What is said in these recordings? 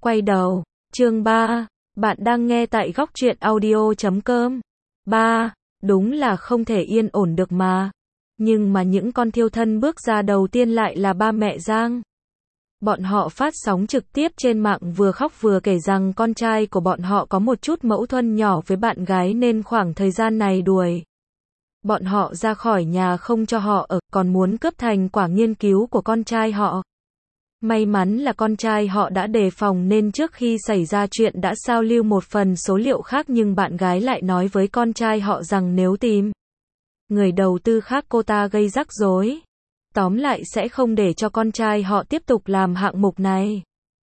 Quay đầu, chương 3, bạn đang nghe tại góc truyện audio.com. 3, đúng là không thể yên ổn được mà. Nhưng mà những con thiêu thân bước ra đầu tiên lại là ba mẹ Giang. Bọn họ phát sóng trực tiếp trên mạng vừa khóc vừa kể rằng con trai của bọn họ có một chút mâu thuẫn nhỏ với bạn gái nên khoảng thời gian này đuổi bọn họ ra khỏi nhà không cho họ ở, còn muốn cướp thành quả nghiên cứu của con trai họ. May mắn là con trai họ đã đề phòng nên trước khi xảy ra chuyện đã sao lưu một phần số liệu khác, nhưng bạn gái lại nói với con trai họ rằng nếu tìm người đầu tư khác cô ta gây rắc rối. Tóm lại sẽ không để cho con trai họ tiếp tục làm hạng mục này.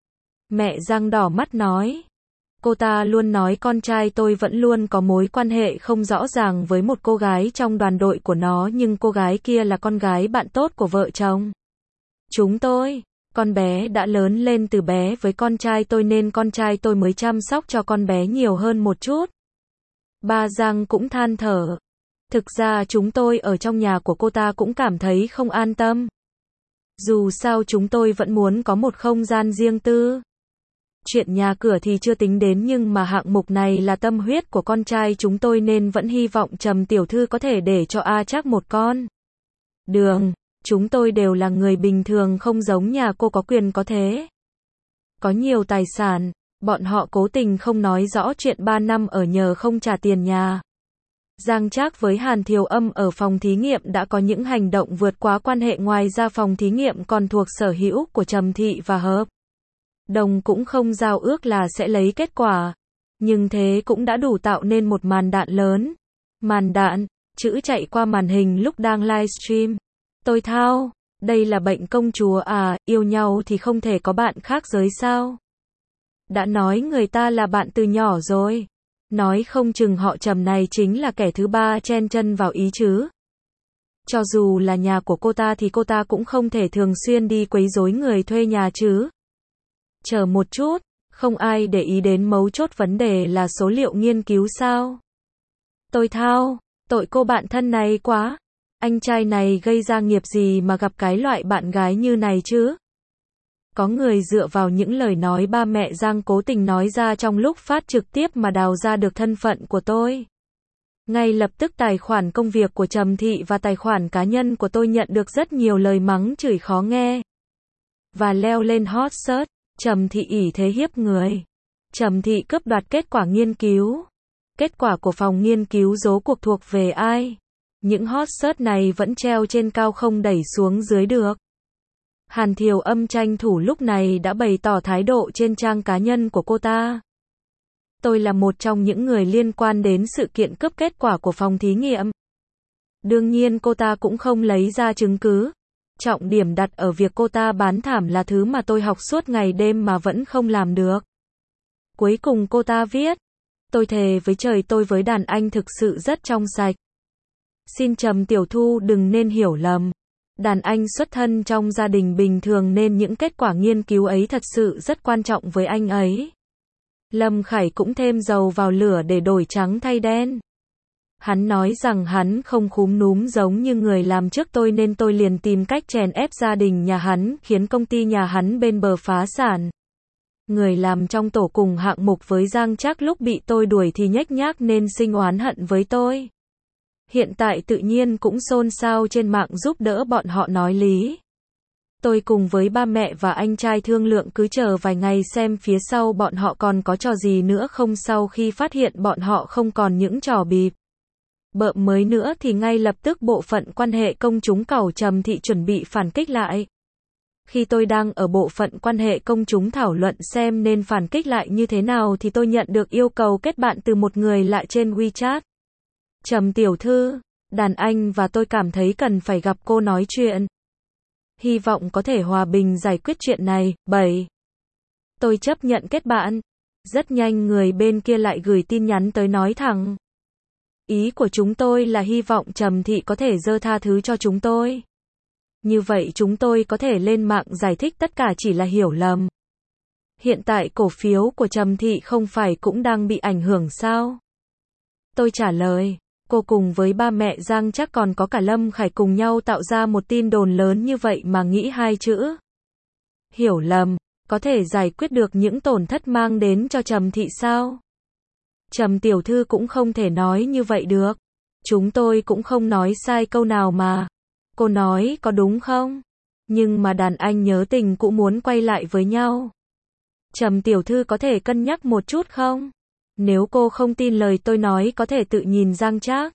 Mẹ Giang đỏ mắt nói. Cô ta luôn nói con trai tôi vẫn luôn có mối quan hệ không rõ ràng với một cô gái trong đoàn đội của nó, nhưng cô gái kia là con gái bạn tốt của vợ chồng chúng tôi. Con bé đã lớn lên từ bé với con trai tôi nên con trai tôi mới chăm sóc cho con bé nhiều hơn một chút. Ba Giang cũng than thở. Thực ra chúng tôi ở trong nhà của cô ta cũng cảm thấy không an tâm. Dù sao chúng tôi vẫn muốn có một không gian riêng tư. Chuyện nhà cửa thì chưa tính đến, nhưng mà hạng mục này là tâm huyết của con trai chúng tôi nên vẫn hy vọng Trầm tiểu thư có thể để cho A Trác một con đường. Chúng tôi đều là người bình thường, không giống nhà cô có quyền có thế. Có nhiều tài sản, bọn họ cố tình không nói rõ chuyện 3 năm ở nhờ không trả tiền nhà. Giang Trác với Hàn Thiều Âm ở phòng thí nghiệm đã có những hành động vượt quá quan hệ, ngoài ra phòng thí nghiệm còn thuộc sở hữu của Trầm Thị và hợp đồng cũng không giao ước là sẽ lấy kết quả. Nhưng thế cũng đã đủ tạo nên một màn đạn lớn. Màn đạn, chữ chạy qua màn hình lúc đang livestream. Tôi thao, đây là bệnh công chúa à, yêu nhau thì không thể có bạn khác giới sao? Đã nói người ta là bạn từ nhỏ rồi. Nói không chừng họ Trầm này chính là kẻ thứ ba chen chân vào ý chứ. Cho dù là nhà của cô ta thì cô ta cũng không thể thường xuyên đi quấy rối người thuê nhà chứ. Chờ một chút, không ai để ý đến mấu chốt vấn đề là số liệu nghiên cứu sao? Tôi thao, tội cô bạn thân này quá. Anh trai này gây ra nghiệp gì mà gặp cái loại bạn gái như này chứ? Có người dựa vào những lời nói ba mẹ Giang cố tình nói ra trong lúc phát trực tiếp mà đào ra được thân phận của tôi. Ngay lập tức tài khoản công việc của Trầm Thị và tài khoản cá nhân của tôi nhận được rất nhiều lời mắng chửi khó nghe. Và leo lên hot search, Trầm Thị ỷ thế hiếp người. Trầm Thị cướp đoạt kết quả nghiên cứu. Kết quả của phòng nghiên cứu rốt cuộc thuộc về ai? Những hot search này vẫn treo trên cao không đẩy xuống dưới được. Hàn Thiều Âm tranh thủ lúc này đã bày tỏ thái độ trên trang cá nhân của cô ta. Tôi là một trong những người liên quan đến sự kiện cướp kết quả của phòng thí nghiệm. Đương nhiên cô ta cũng không lấy ra chứng cứ. Trọng điểm đặt ở việc cô ta bán thảm là thứ mà tôi học suốt ngày đêm mà vẫn không làm được. Cuối cùng cô ta viết. Tôi thề với trời tôi với đàn anh thực sự rất trong sạch. Xin Trầm tiểu thư đừng nên hiểu lầm. Đàn anh xuất thân trong gia đình bình thường nên những kết quả nghiên cứu ấy thật sự rất quan trọng với anh ấy. Lâm Khải cũng thêm dầu vào lửa để đổi trắng thay đen. Hắn nói rằng hắn không khúm núm giống như người làm trước tôi nên tôi liền tìm cách chèn ép gia đình nhà hắn, khiến công ty nhà hắn bên bờ phá sản. Người làm trong tổ cùng hạng mục với Giang Trác lúc bị tôi đuổi thì nhếch nhác nên sinh oán hận với tôi. Hiện tại tự nhiên cũng xôn xao trên mạng giúp đỡ bọn họ nói lý. Tôi cùng với ba mẹ và anh trai thương lượng cứ chờ vài ngày xem phía sau bọn họ còn có trò gì nữa không. Sau khi phát hiện bọn họ không còn những trò bịp bợm mới nữa thì ngay lập tức bộ phận quan hệ công chúng cẩu Trầm Thị chuẩn bị phản kích lại. Khi tôi đang ở bộ phận quan hệ công chúng thảo luận xem nên phản kích lại như thế nào thì tôi nhận được yêu cầu kết bạn từ một người lạ trên WeChat. Trầm tiểu thư, đàn anh và tôi cảm thấy cần phải gặp cô nói chuyện. Hy vọng có thể hòa bình giải quyết chuyện này. 7. Tôi chấp nhận kết bạn. Rất nhanh người bên kia lại gửi tin nhắn tới nói thẳng. Ý của chúng tôi là hy vọng Trầm Thị có thể giơ tha thứ cho chúng tôi. Như vậy chúng tôi có thể lên mạng giải thích tất cả chỉ là hiểu lầm. Hiện tại cổ phiếu của Trầm Thị không phải cũng đang bị ảnh hưởng sao? Tôi trả lời. Cô cùng với ba mẹ Giang Trác còn có cả Lâm Khải cùng nhau tạo ra một tin đồn lớn như vậy mà nghĩ hai chữ hiểu lầm có thể giải quyết được những tổn thất mang đến cho Trầm thị sao? Trầm tiểu thư cũng không thể nói như vậy được. Chúng tôi cũng không nói sai câu nào mà. Cô nói có đúng không? Nhưng mà đàn anh nhớ tình cũ muốn quay lại với nhau. Trầm tiểu thư có thể cân nhắc một chút không? Nếu cô không tin lời tôi nói có thể tự nhìn Giang Trác.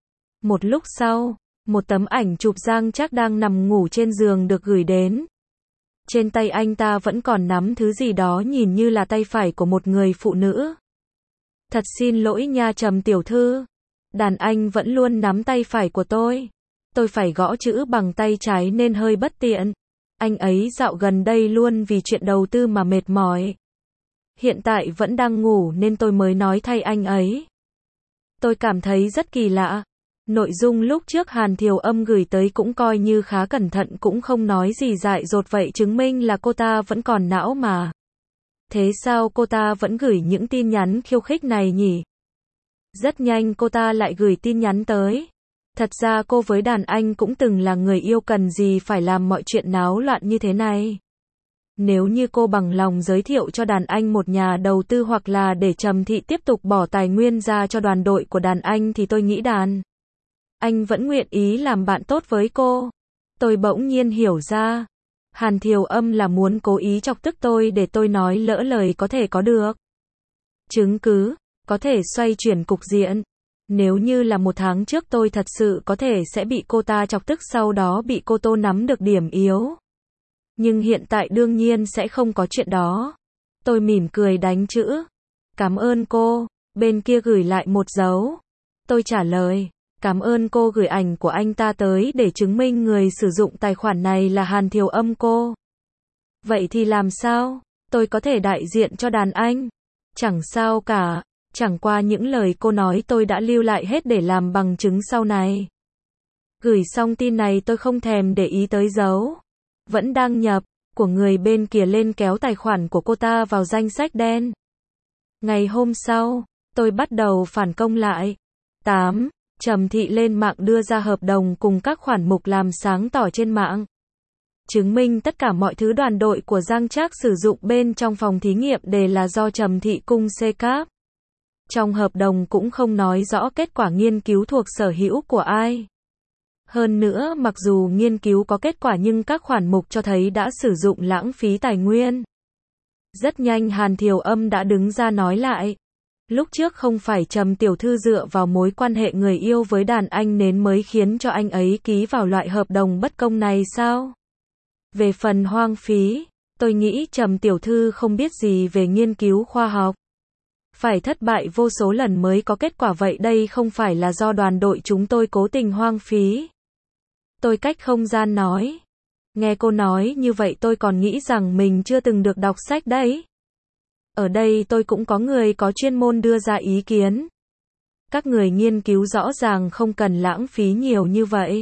Một lúc sau, một tấm ảnh chụp Giang Trác đang nằm ngủ trên giường được gửi đến. Trên tay anh ta vẫn còn nắm thứ gì đó nhìn như là tay phải của một người phụ nữ. Thật xin lỗi nha Trầm tiểu thư. Đàn anh vẫn luôn nắm tay phải của tôi. Tôi phải gõ chữ bằng tay trái nên hơi bất tiện. Anh ấy dạo gần đây luôn vì chuyện đầu tư mà mệt mỏi. Hiện tại vẫn đang ngủ nên tôi mới nói thay anh ấy. Tôi cảm thấy rất kỳ lạ. Nội dung lúc trước Hàn Thiều Âm gửi tới cũng coi như khá cẩn thận, cũng không nói gì dại dột, vậy chứng minh là cô ta vẫn còn não mà. Thế sao cô ta vẫn gửi những tin nhắn khiêu khích này nhỉ? Rất nhanh cô ta lại gửi tin nhắn tới. Thật ra cô với đàn anh cũng từng là người yêu, cần gì phải làm mọi chuyện náo loạn như thế này. Nếu như cô bằng lòng giới thiệu cho đàn anh một nhà đầu tư hoặc là để Trầm thị tiếp tục bỏ tài nguyên ra cho đoàn đội của đàn anh thì tôi nghĩ đàn anh vẫn nguyện ý làm bạn tốt với cô. Tôi bỗng nhiên hiểu ra. Hàn Thiều Âm là muốn cố ý chọc tức tôi để tôi nói lỡ lời có thể có được chứng cứ, có thể xoay chuyển cục diện. Nếu như là 1 tháng trước tôi thật sự có thể sẽ bị cô ta chọc tức, sau đó bị cô Tô nắm được điểm yếu. Nhưng hiện tại đương nhiên sẽ không có chuyện đó. Tôi mỉm cười đánh chữ. Cảm ơn cô. Bên kia gửi lại một dấu. Tôi trả lời. Cảm ơn cô gửi ảnh của anh ta tới để chứng minh người sử dụng tài khoản này là Hàn Thiều Âm cô. Vậy thì làm sao? Tôi có thể đại diện cho đàn anh. Chẳng sao cả. Chẳng qua những lời cô nói tôi đã lưu lại hết để làm bằng chứng sau này. Gửi xong tin này tôi không thèm để ý tới dấu vẫn đăng nhập của người bên kia lên, kéo tài khoản của cô ta vào danh sách đen. Ngày hôm sau, tôi bắt đầu phản công lại. 8. Trầm thị lên mạng đưa ra hợp đồng cùng các khoản mục làm sáng tỏ trên mạng. Chứng minh tất cả mọi thứ đoàn đội của Giang Trác sử dụng bên trong phòng thí nghiệm đều là do Trầm thị cung CCAP. Trong hợp đồng cũng không nói rõ kết quả nghiên cứu thuộc sở hữu của ai. Hơn nữa, mặc dù nghiên cứu có kết quả nhưng các khoản mục cho thấy đã sử dụng lãng phí tài nguyên. Rất nhanh Hàn Thiều Âm đã đứng ra nói lại. Lúc trước không phải Trầm tiểu thư dựa vào mối quan hệ người yêu với đàn anh nên mới khiến cho anh ấy ký vào loại hợp đồng bất công này sao? Về phần hoang phí, tôi nghĩ Trầm tiểu thư không biết gì về nghiên cứu khoa học. Phải thất bại vô số lần mới có kết quả, vậy đây không phải là do đoàn đội chúng tôi cố tình hoang phí. Tôi cách không gian nói. Nghe cô nói như vậy tôi còn nghĩ rằng mình chưa từng được đọc sách đấy. Ở đây tôi cũng có người có chuyên môn đưa ra ý kiến. Các người nghiên cứu rõ ràng không cần lãng phí nhiều như vậy.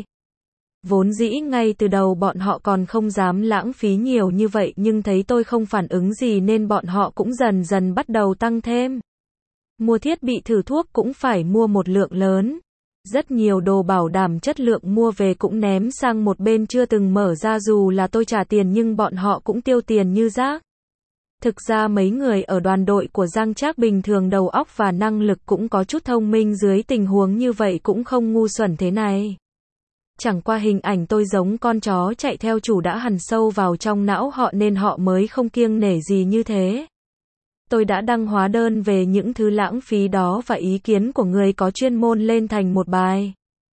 Vốn dĩ ngay từ đầu bọn họ còn không dám lãng phí nhiều như vậy, nhưng thấy tôi không phản ứng gì nên bọn họ cũng dần dần bắt đầu tăng thêm. Mua thiết bị thử thuốc cũng phải mua một lượng lớn. Rất nhiều đồ bảo đảm chất lượng mua về cũng ném sang một bên chưa từng mở ra, dù là tôi trả tiền nhưng bọn họ cũng tiêu tiền như rác. Thực ra mấy người ở đoàn đội của Giang Trác bình thường đầu óc và năng lực cũng có chút thông minh, dưới tình huống như vậy cũng không ngu xuẩn thế này. Chẳng qua hình ảnh tôi giống con chó chạy theo chủ đã hằn sâu vào trong não họ nên họ mới không kiêng nể gì như thế. Tôi đã đăng hóa đơn về những thứ lãng phí đó và ý kiến của người có chuyên môn lên thành một bài.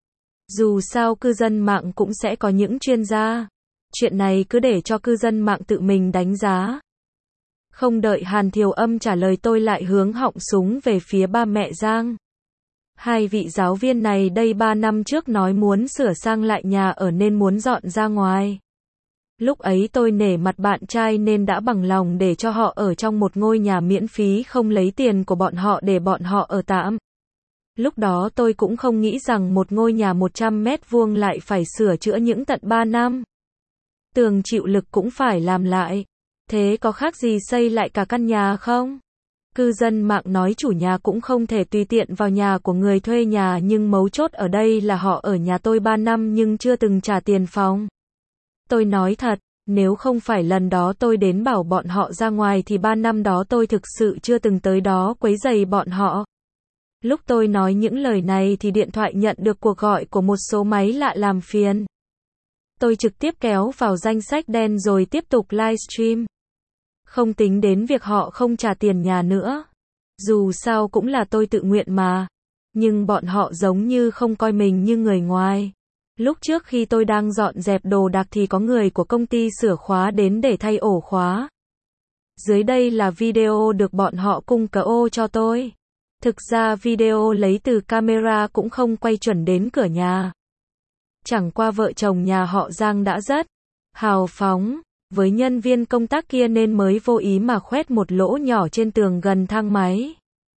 Dù sao cư dân mạng cũng sẽ có những chuyên gia. Chuyện này cứ để cho cư dân mạng tự mình đánh giá. Không đợi Hàn Thiều Âm trả lời tôi lại hướng họng súng về phía ba mẹ Giang. Hai vị giáo viên này đây 3 năm trước nói muốn sửa sang lại nhà ở nên muốn dọn ra ngoài. Lúc ấy tôi nể mặt bạn trai nên đã bằng lòng để cho họ ở trong một ngôi nhà miễn phí, không lấy tiền của bọn họ để bọn họ ở tạm. Lúc đó tôi cũng không nghĩ rằng một ngôi nhà 100 mét vuông lại phải sửa chữa những tận 3 năm. Tường chịu lực cũng phải làm lại. Thế có khác gì xây lại cả căn nhà không? Cư dân mạng nói chủ nhà cũng không thể tùy tiện vào nhà của người thuê nhà, nhưng mấu chốt ở đây là họ ở nhà tôi 3 năm nhưng chưa từng trả tiền phòng. Tôi nói thật, Nếu không phải lần đó tôi đến bảo bọn họ ra ngoài thì 3 năm đó tôi thực sự chưa từng tới đó quấy rầy bọn họ. Lúc tôi nói những lời này thì điện thoại nhận được cuộc gọi của một số máy lạ làm phiền. Tôi trực tiếp kéo vào danh sách đen rồi tiếp tục livestream. Không tính đến việc họ không trả tiền nhà nữa. Dù sao cũng là tôi tự nguyện mà. Nhưng bọn họ giống như không coi mình như người ngoài. Lúc trước khi tôi đang dọn dẹp đồ đạc thì có người của công ty sửa khóa đến để thay ổ khóa. Dưới đây là video được bọn họ cung cấp cho tôi. Thực ra video lấy từ camera cũng không quay chuẩn đến cửa nhà. Chẳng qua vợ chồng nhà họ Giang đã rất hào phóng với nhân viên công tác kia nên mới vô ý mà khoét một lỗ nhỏ trên tường gần thang máy.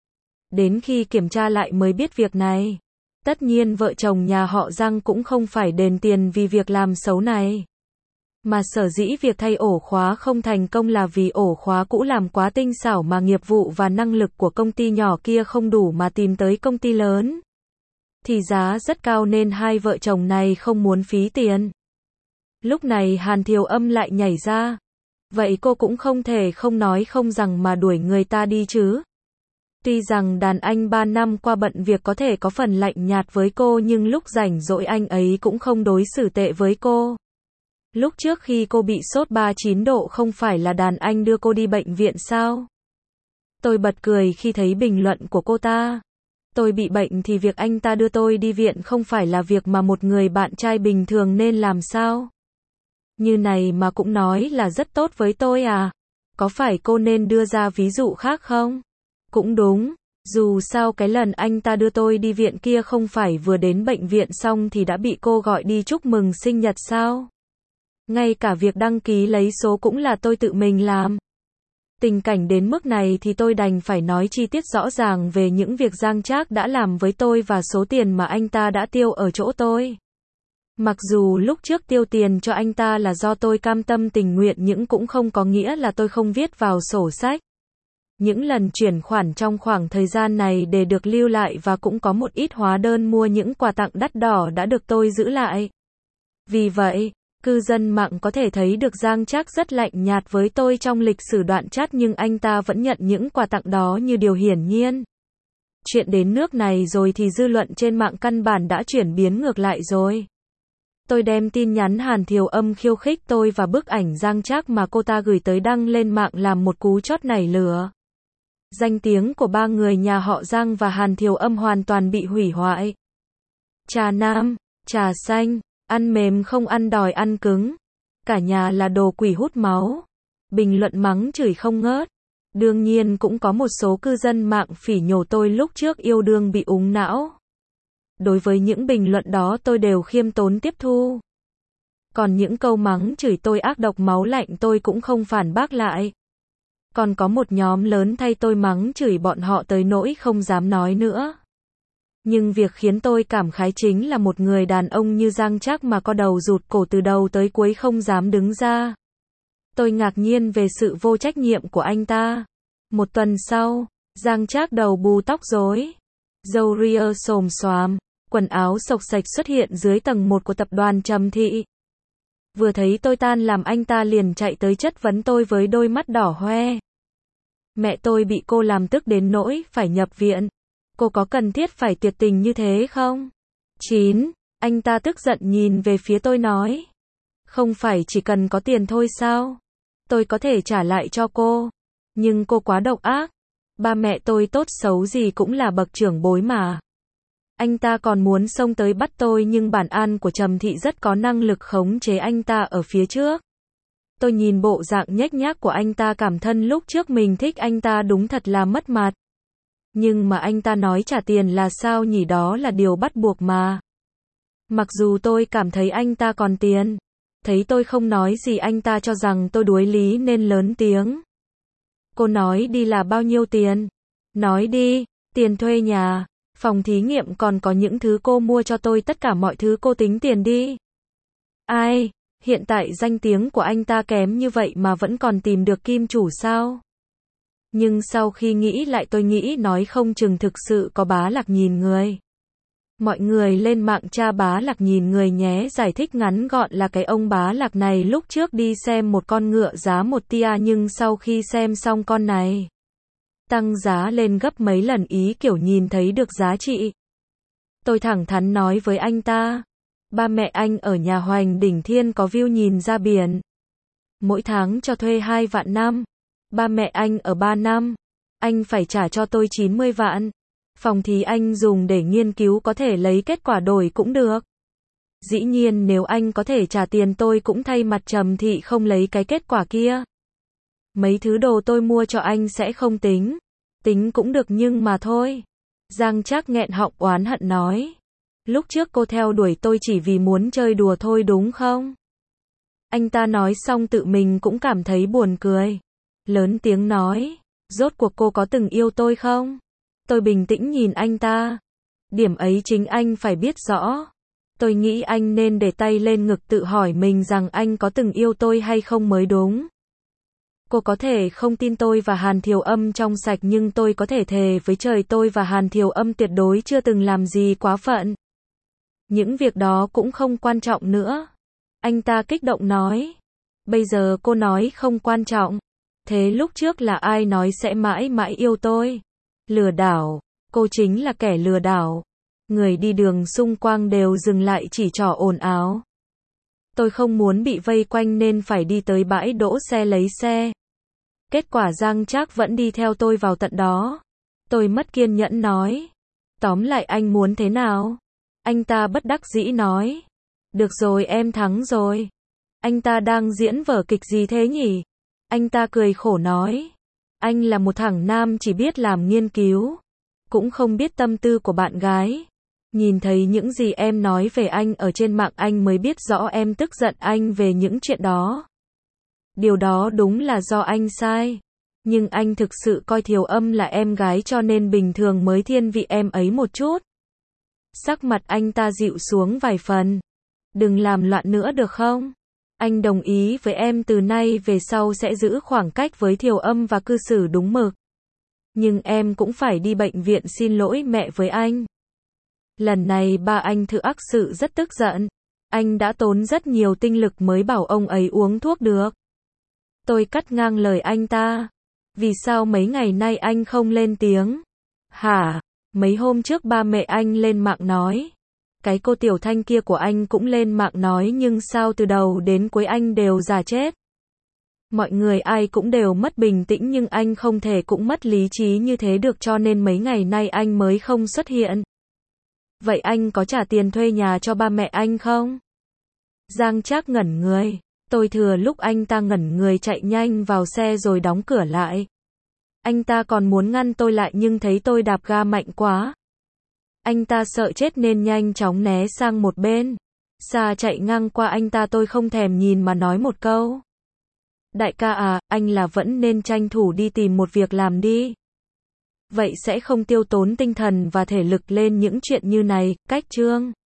Đến khi kiểm tra lại mới biết việc này. Tất nhiên vợ chồng nhà họ Giang cũng không phải đền tiền vì việc làm xấu này. Mà sở dĩ việc thay ổ khóa không thành công là vì ổ khóa cũ làm quá tinh xảo mà nghiệp vụ và năng lực của công ty nhỏ kia không đủ mà tìm tới công ty lớn. Thì giá rất cao nên hai vợ chồng này không muốn phí tiền. Lúc này Hàn Thiều Âm lại nhảy ra. Vậy cô cũng không thể không nói không rằng mà đuổi người ta đi chứ. Tuy rằng đàn anh 3 năm qua bận việc có thể có phần lạnh nhạt với cô nhưng lúc rảnh rỗi anh ấy cũng không đối xử tệ với cô. Lúc trước khi cô bị sốt 39 độ không phải là đàn anh đưa cô đi bệnh viện sao? Tôi bật cười khi thấy bình luận của cô ta. Tôi bị bệnh thì việc anh ta đưa tôi đi viện không phải là việc mà một người bạn trai bình thường nên làm sao? Như này mà cũng nói là rất tốt với tôi à? Có phải cô nên đưa ra ví dụ khác không? Cũng đúng, dù sao cái lần anh ta đưa tôi đi viện kia không phải vừa đến bệnh viện xong thì đã bị cô gọi đi chúc mừng sinh nhật sao? Ngay cả việc đăng ký lấy số cũng là tôi tự mình làm. Tình cảnh đến mức này thì tôi đành phải nói chi tiết rõ ràng về những việc Giang Trác đã làm với tôi và số tiền mà anh ta đã tiêu ở chỗ tôi. Mặc dù lúc trước tiêu tiền cho anh ta là do tôi cam tâm tình nguyện nhưng cũng không có nghĩa là tôi không viết vào sổ sách. Những lần chuyển khoản trong khoảng thời gian này để được lưu lại và cũng có một ít hóa đơn mua những quà tặng đắt đỏ đã được tôi giữ lại. Vì vậy, cư dân mạng có thể thấy được Giang Trác rất lạnh nhạt với tôi trong lịch sử đoạn chat nhưng anh ta vẫn nhận những quà tặng đó như điều hiển nhiên. Chuyện đến nước này rồi thì dư luận trên mạng căn bản đã chuyển biến ngược lại rồi. Tôi đem tin nhắn Hàn Thiều Âm khiêu khích tôi và bức ảnh Giang Trác mà cô ta gửi tới đăng lên mạng làm một cú chót nảy lửa. Danh tiếng của ba người nhà họ Giang và Hàn Thiều Âm hoàn toàn bị hủy hoại. Trà nam, trà xanh, ăn mềm không ăn đòi ăn cứng. Cả nhà là đồ quỷ hút máu. Bình luận mắng chửi không ngớt. Đương nhiên cũng có một số cư dân mạng phỉ nhổ tôi lúc trước yêu đương bị úng não. Đối với những bình luận đó tôi đều khiêm tốn tiếp thu. Còn những câu mắng chửi tôi ác độc máu lạnh tôi cũng không phản bác lại. Còn có một nhóm lớn thay tôi mắng chửi bọn họ tới nỗi không dám nói nữa. Nhưng việc khiến tôi cảm khái chính là một người đàn ông như Giang Trác mà co đầu rụt cổ từ đầu tới cuối không dám đứng ra. Tôi ngạc nhiên về sự vô trách nhiệm của anh ta. Một tuần sau, Giang Trác đầu bù tóc rối, râu ria xồm xoàm, quần áo xộc xệch xuất hiện dưới tầng 1 của tập đoàn Trầm Thị. Vừa thấy tôi tan làm anh ta liền chạy tới chất vấn tôi với đôi mắt đỏ hoe. Mẹ tôi bị cô làm tức đến nỗi phải nhập viện. Cô có cần thiết phải tuyệt tình như thế không? 9. Anh ta tức giận nhìn về phía tôi nói. Không phải chỉ cần có tiền thôi sao? Tôi có thể trả lại cho cô. Nhưng cô quá độc ác. Ba mẹ tôi tốt xấu gì cũng là bậc trưởng bối mà. Anh ta còn muốn xông tới bắt tôi nhưng bản an của Trầm Thị rất có năng lực khống chế anh ta ở phía trước. Tôi nhìn bộ dạng nhếch nhác của anh ta cảm thân lúc trước mình thích anh ta đúng thật là mất mặt. Nhưng mà anh ta nói trả tiền là sao nhỉ, đó là điều bắt buộc mà. Mặc dù tôi cảm thấy anh ta còn tiền. Thấy tôi không nói gì anh ta cho rằng tôi đuối lý nên lớn tiếng. Cô nói đi là bao nhiêu tiền? Nói đi, tiền thuê nhà, phòng thí nghiệm còn có những thứ cô mua cho tôi, tất cả mọi thứ cô tính tiền đi. Ai, hiện tại danh tiếng của anh ta kém như vậy mà vẫn còn tìm được kim chủ sao? Nhưng sau khi nghĩ lại tôi nghĩ nói không chừng thực sự có bá lạc nhìn người. Mọi người lên mạng tra Bá Lạc nhìn người nhé, giải thích ngắn gọn là cái ông Bá Lạc này lúc trước đi xem một con ngựa giá 1 tia nhưng sau khi xem xong con này tăng giá lên gấp mấy lần, ý kiểu nhìn thấy được giá trị. Tôi thẳng thắn nói với anh ta, ba mẹ anh ở nhà Hoành Đỉnh Thiên có view nhìn ra biển. Mỗi tháng cho thuê 2 vạn năm. Ba mẹ anh ở 3 năm. Anh phải trả cho tôi 90 vạn. Phòng thì anh dùng để nghiên cứu, có thể lấy kết quả đổi cũng được. Dĩ nhiên nếu anh có thể trả tiền tôi cũng thay mặt Trầm Thị không lấy cái kết quả kia. Mấy thứ đồ tôi mua cho anh sẽ không tính. Tính cũng được nhưng mà thôi. Giang Trác nghẹn họng oán hận nói. Lúc trước cô theo đuổi tôi chỉ vì muốn chơi đùa thôi đúng không? Anh ta nói xong tự mình cũng cảm thấy buồn cười. Lớn tiếng nói. Rốt cuộc cô có từng yêu tôi không? Tôi bình tĩnh nhìn anh ta. Điểm ấy chính anh phải biết rõ. Tôi nghĩ anh nên để tay lên ngực tự hỏi mình rằng anh có từng yêu tôi hay không mới đúng. Cô có thể không tin tôi và Hàn Thiều Âm trong sạch nhưng tôi có thể thề với trời tôi và Hàn Thiều Âm tuyệt đối chưa từng làm gì quá phận. Những việc đó cũng không quan trọng nữa. Anh ta kích động nói. Bây giờ cô nói không quan trọng. Thế lúc trước là ai nói sẽ mãi mãi yêu tôi? Lừa đảo. Cô chính là kẻ lừa đảo. Người đi đường xung quanh đều dừng lại chỉ trỏ ồn ào. Tôi không muốn bị vây quanh nên phải đi tới bãi đỗ xe lấy xe. Kết quả Giang Trác vẫn đi theo tôi vào tận đó. Tôi mất kiên nhẫn nói. Tóm lại anh muốn thế nào? Anh ta bất đắc dĩ nói. Được rồi em thắng rồi. Anh ta đang diễn vở kịch gì thế nhỉ? Anh ta cười khổ nói. Anh là một thằng nam chỉ biết làm nghiên cứu. Cũng không biết tâm tư của bạn gái. Nhìn thấy những gì em nói về anh ở trên mạng anh mới biết rõ em tức giận anh về những chuyện đó. Điều đó đúng là do anh sai. Nhưng anh thực sự coi Thiều Âm là em gái cho nên bình thường mới thiên vị em ấy một chút. Sắc mặt anh ta dịu xuống vài phần. Đừng làm loạn nữa được không? Anh đồng ý với em từ nay về sau sẽ giữ khoảng cách với Thiều Âm và cư xử đúng mực. Nhưng em cũng phải đi bệnh viện xin lỗi mẹ với anh. Lần này ba anh thực sự rất tức giận. Anh đã tốn rất nhiều tinh lực mới bảo ông ấy uống thuốc được. Tôi cắt ngang lời anh ta. Vì sao mấy ngày nay anh không lên tiếng? Hả? Mấy hôm trước ba mẹ anh lên mạng nói. Cái cô Tiểu Thanh kia của anh cũng lên mạng nói nhưng sao từ đầu đến cuối anh đều giả chết. Mọi người ai cũng đều mất bình tĩnh nhưng anh không thể cũng mất lý trí như thế được cho nên mấy ngày nay anh mới không xuất hiện. Vậy anh có trả tiền thuê nhà cho ba mẹ anh không? Giang Trác ngẩn người. Tôi thừa lúc anh ta ngẩn người chạy nhanh vào xe rồi đóng cửa lại. Anh ta còn muốn ngăn tôi lại nhưng thấy tôi đạp ga mạnh quá. Anh ta sợ chết nên nhanh chóng né sang một bên. Xa chạy ngang qua anh ta tôi không thèm nhìn mà nói một câu. Đại ca à, anh là vẫn nên tranh thủ đi tìm một việc làm đi. Vậy sẽ không tiêu tốn tinh thần và thể lực lên những chuyện như này, cách chương.